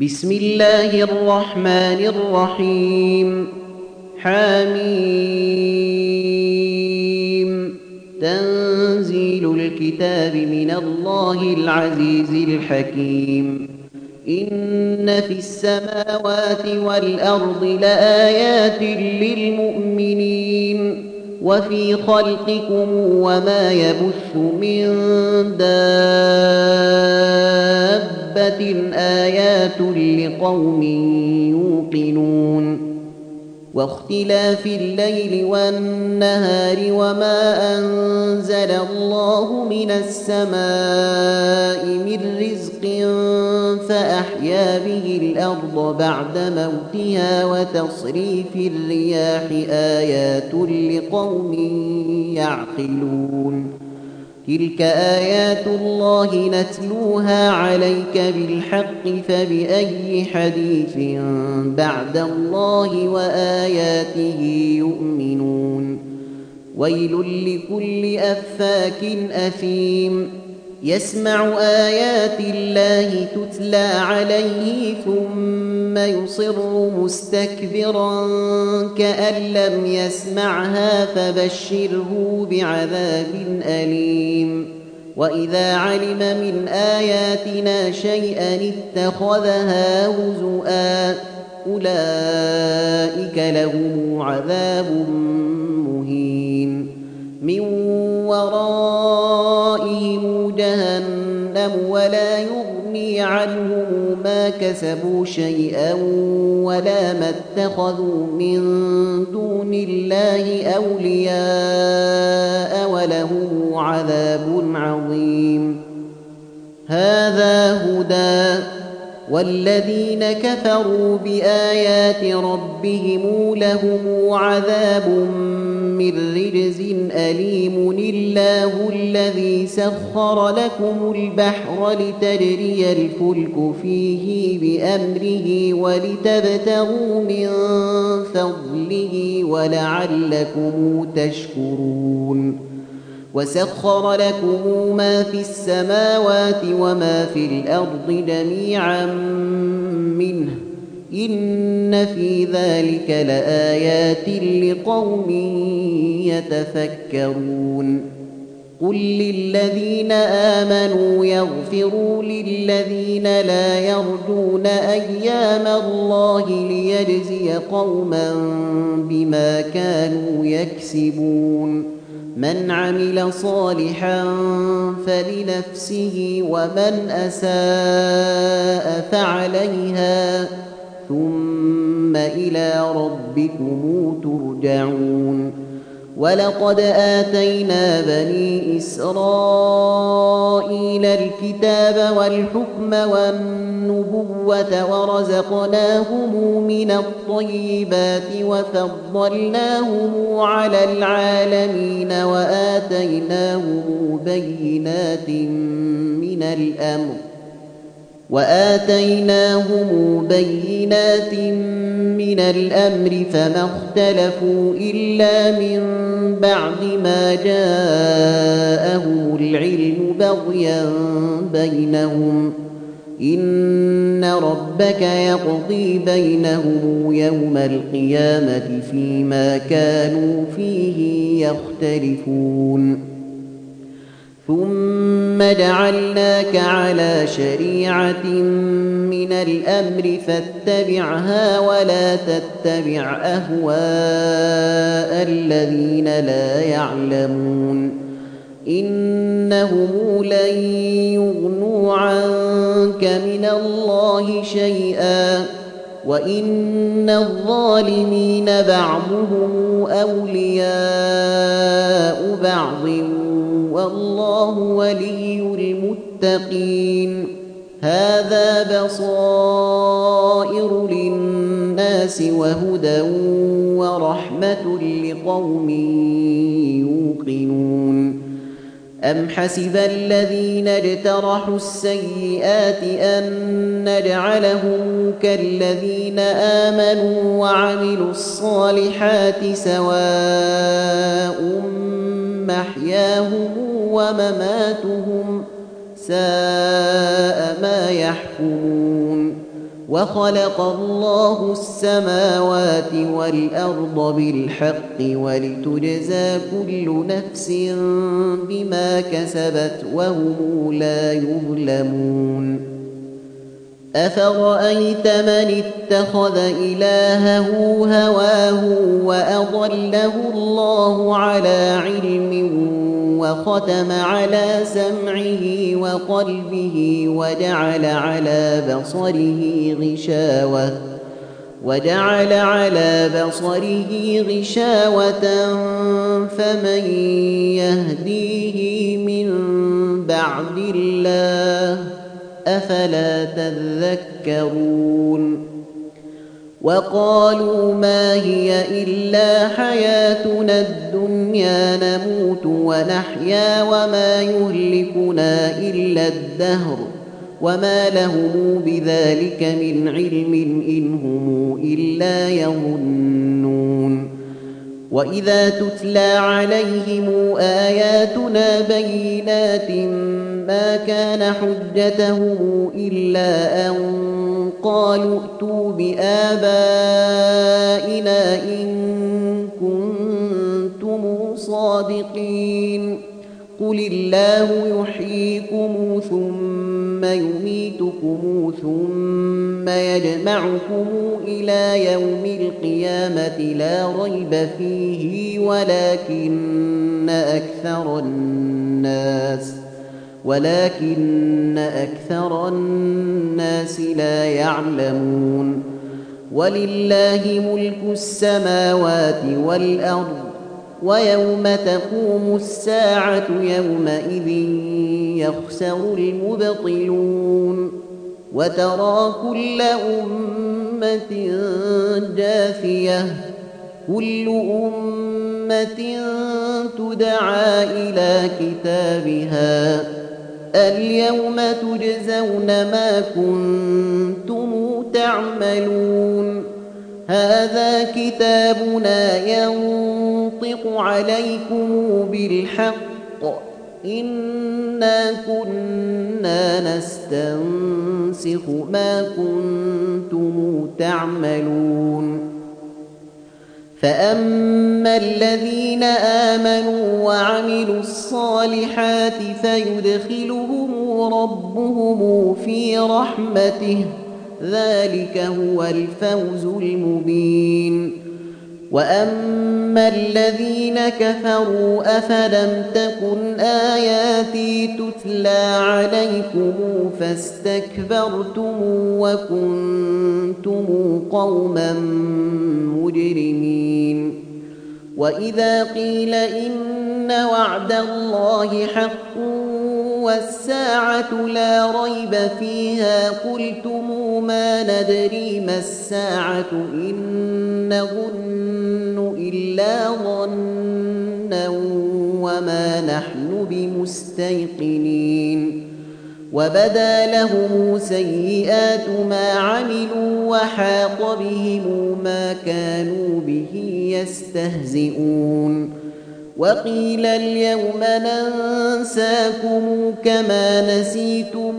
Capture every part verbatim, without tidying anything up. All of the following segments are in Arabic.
بسم الله الرحمن الرحيم. حميم. تنزيل الكتاب من الله العزيز الحكيم. إن في السماوات والأرض لآيات للمؤمنين وفي خلقكم وما يبث من دابة آيات لقوم يوقنون. واختلاف الليل والنهار وما أنزل الله من السماء من رزق فأحيا به الأرض بعد موتها وتصريف الرياح آيات لقوم يعقلون. تلك آيات الله نتلوها عليك بالحق فبأي حديث بعد الله وآياته يؤمنون. ويل لكل أفاك أثيم يسمع آيات الله تتلى عليه ثم يصر مستكبرا كأن لم يسمعها فبشره بعذاب أليم. وإذا علم من آياتنا شيئا اتخذها هزؤا أولئك لهم عذاب مهين من ورائهم جهنم ولا يغني عنهم ما كسبوا شيئا ولا ما اتخذوا من دون الله أولياء ولهم عذاب عظيم. هذا هدى والذين كفروا بآيات ربهم لهم عذاب من رجز أليم. الله الذي سخر لكم البحر لتجري الفلك فيه بأمره ولتبتغوا من فضله ولعلكم تشكرون. وسخر لكم ما في السماوات وما في الأرض جميعا منه إن في ذلك لآيات لقوم يتفكرون. قل للذين آمنوا يغفروا للذين لا يرجون أيام الله ليجزي قوما بما كانوا يكسبون. من عمل صالحا فلنفسه ومن أساء فعليها ثم إلى ربكم ترجعون. ولقد آتينا بني إسرائيل الكتاب والحكم والنبوة ورزقناهم من الطيبات وفضلناهم على العالمين وآتيناهم بينات من الأمر وآتيناهم بينات من الأمر فما اختلفوا إلا من بعد ما جاءهم العلم بغيا بينهم. إن ربك يقضي بينهم يوم القيامة فيما كانوا فيه يختلفون. ثم جعلناك على شريعة من الأمر فاتبعها ولا تتبع أهواء الذين لا يعلمون. إنهم لن يغنوا عنك من الله شيئا وإن الظالمين بعضهم أولياء بعض والله ولي المتقين. هذا بصائر للناس وهدى ورحمة لقوم يوقنون. أم حسب الذين اجترحوا السيئات أن نجعلهم كالذين آمنوا وعملوا الصالحات سواء محياهم ومماتهم ساء ما يحكمون. وخلق الله السماوات والأرض بالحق ولتجزى كل نفس بما كسبت وهم لا يظلمون أفرأيت من اتخذ إلهه هواه وأضله الله على علم وختم على سمعه وقلبه وجعل على بصره غشاوة وجعل على بصره غشاوة فمن يهديه من بعد الله أفلا تذكرون وقالوا ما هي إلا حياتنا الدنيا نموت ونحيا وما يهلكنا إلا الدهر وما لهم بذلك من علم إن هم إلا يظنون وإذا تتلى عليهم آياتنا بينات ما كان حجتهم إلا أن قالوا ائتوا بآبائنا إن كنتم صادقين قل الله يحييكم ثم يميتكم ثم يجمعكم إلى يوم القيامة لا ريب فيه ولكن أكثر الناس ولكن أكثر الناس لا يعلمون ولله ملك السماوات والأرض ويوم تقوم الساعة يومئذ يخسر المبطلون وترى كل أمة جاثية كل أمة تدعى إلى كتابها اليوم تجزون ما كنتم تعملون هذا كتابنا ينطق عليكم بالحق إنا كنا نستنسخ ما كنتم تعملون فأما الذين آمنوا وعملوا الصالحات فيدخلهم ربهم في رحمته ذلك هو الفوز المبين وأما الذين كفروا أفلم تكن آياتي تتلى عليكم فاستكبرتم وكنتم قوما مجرمين وإذا قيل إن وعد الله حق والساعة لا ريب فيها قلتم ما ندري ما الساعة إن نظن إلا ظنا وما نحن بمستيقنين وبدا لهم سيئات ما عملوا وحاق بهم ما كانوا به يستهزئون وقيل اليوم ننساكم كما نسيتم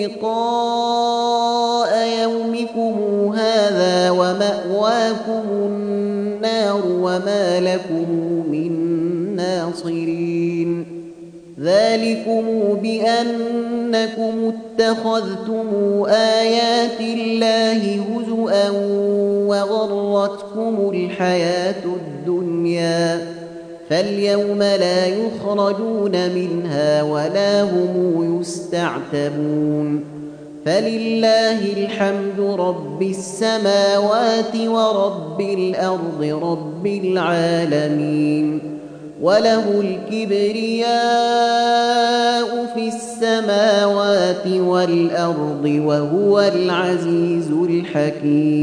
لقاء يومكم هذا ومأواكم النار وما لكم من ناصرين ذلكم بأنكم اتخذتم آيات الله هزؤا وغرتكم الحياة الدنيا فاليوم لا يخرجون منها ولا هم يستعتبون فلله الحمد رب السماوات ورب الأرض رب العالمين وله الكبرياء في السماوات والأرض وهو العزيز الحكيم